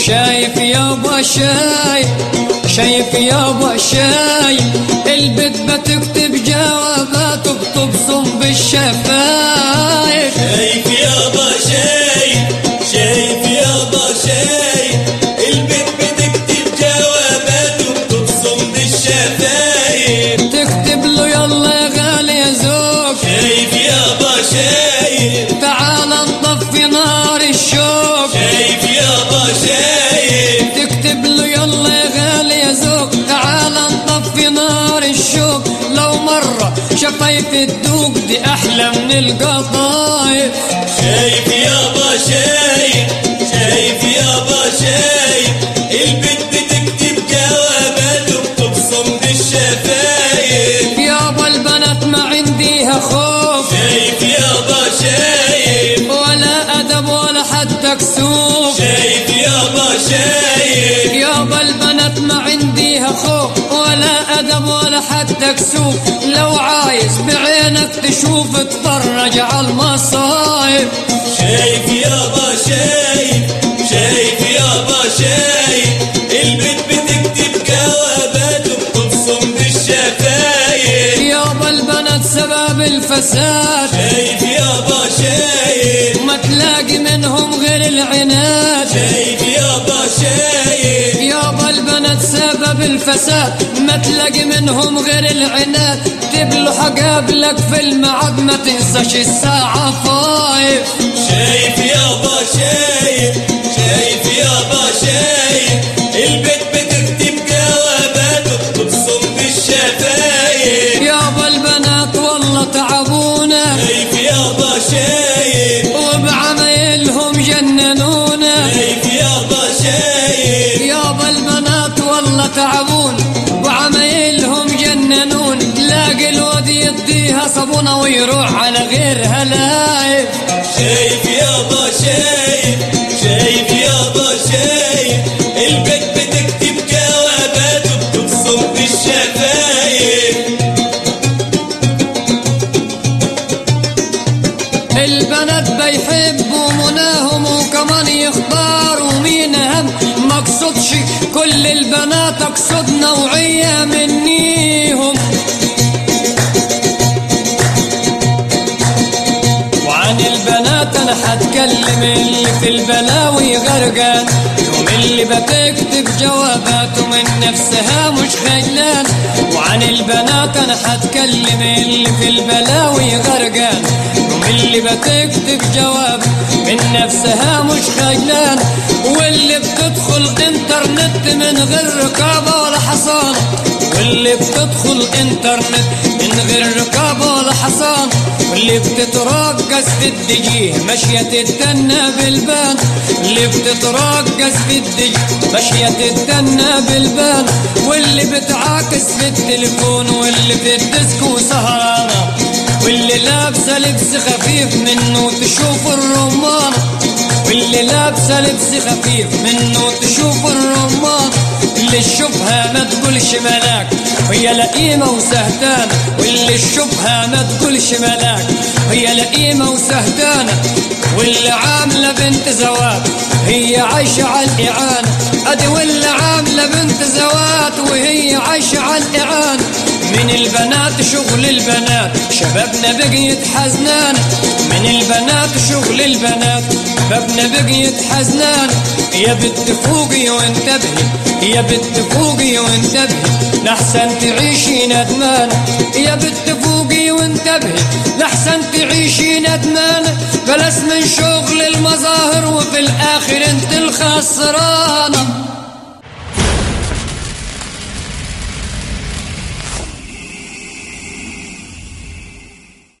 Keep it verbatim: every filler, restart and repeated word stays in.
شايف يابا شايف شايف يابا شايف البت بتكتب جوابات وبتبصم بالشفايف. شايف يابا شايف شايف يابا شايف البت بتكتب جوابات وبتبصم بالشفايف. تكتب له يلا يا غالي يا زوج شايف يابا شايف تعال نطفي نار الشوق. شايف يابا شايف تكتب له يلا يا غالي يا زوج تعال نطفي نار الشوق. لو مرة شفايف الدوق دي أحلى من القطايف. شايف يابا شايف شايف يابا شايف البت بتكتب جوابات وبتبصم بالشفايف. يابا البنات ما عنديها خوف شايف يابا شايف ولا أدب ولا حتى كسوف. شايف يابا شايف يابا البنات ما عنديها خوف ولا أدب ولا حتى كسوف. لو عايز بعينك تشوف اتفرج على المصايب. شايف يابا شايف شايف يابا شايف البت بتكتب جوابات وبتبصم بالشفايف. يابا البنات سبب الفساد شايف يابا شايف ما تلاقي منهم غير العناد. شايف يابا شايف يابا البنات سبب الفساد ما تلاقي منهم غير العناد. تبلو حقابلك في الميعاد ما تنساش الساعة فايف. شايف يابا شايف شايف يابا شايف البت بتكتب جوابات وبتبصم بالشفايف. يابا البنات والله تعبونا شايف يابا شايف وبعمايلهم جننونا. شايف يابا شايف يابا البنات والله تعبون وعمايلهم جننون. تلاقي الواد يديها صابونة ويروح على غيرها لايف. شايف يابا شايف شايف يابا شايف البت بتكتب جوابات وبتبصم بالشفايف. البنات بيحبوا مناهم وكمان يختاروا مين اهم. ما اقصدش كل البنات اقصد نوعية منيهم. وعن البنات انا حتكلم اللي في البلاوي غرقان. يوم اللي بتكتب جواباته من نفسها مش خجلان. وعن البنات انا حتكلم اللي في البلاوي غرقان. يوم اللي بتكتب جواب من نفسها مش خجلان. واللي بتدخل انترنت من غير رقابة ولا حصان. واللي بتدخل انترنت من غير رقابة ولا حصان. واللي بتترقص في الدجيه ماشية تتدنى بالبان. اللي بتترقص في الدجيه ماشية تتدنى بالبان. واللي بتعاكس في التليفون واللي في الديسكو سهرانة. واللي لابسة لبس خفيف منه تشوف الرمان. واللي لابسة لبس خفيف منه تشوف الرمان. اللي تشوفها ما تقولش ملاك هي لئيمة وسهتانة. واللي تشوفها ما تقولش ملاك هي لئيمة وسهتانة. واللي عاملة بنت زواج هي عايشة على الإعانة. أدي واللي عاملة بنت زواج وهي عايشة على الإعانة. من البنات شغل البنات شبابنا بقيت حزنان. من البنات شغل البنات شبابنا بقيت حزنان. يا بنت فوقي وانتبهي يا بنت فوقي وانتبهي لحسن تعيشي ندمان. يا بنت فوقي وانتبهي لحسن تعيشي ندمان. بلاش من شغل المظاهر وفي الآخر انت الخسرانة.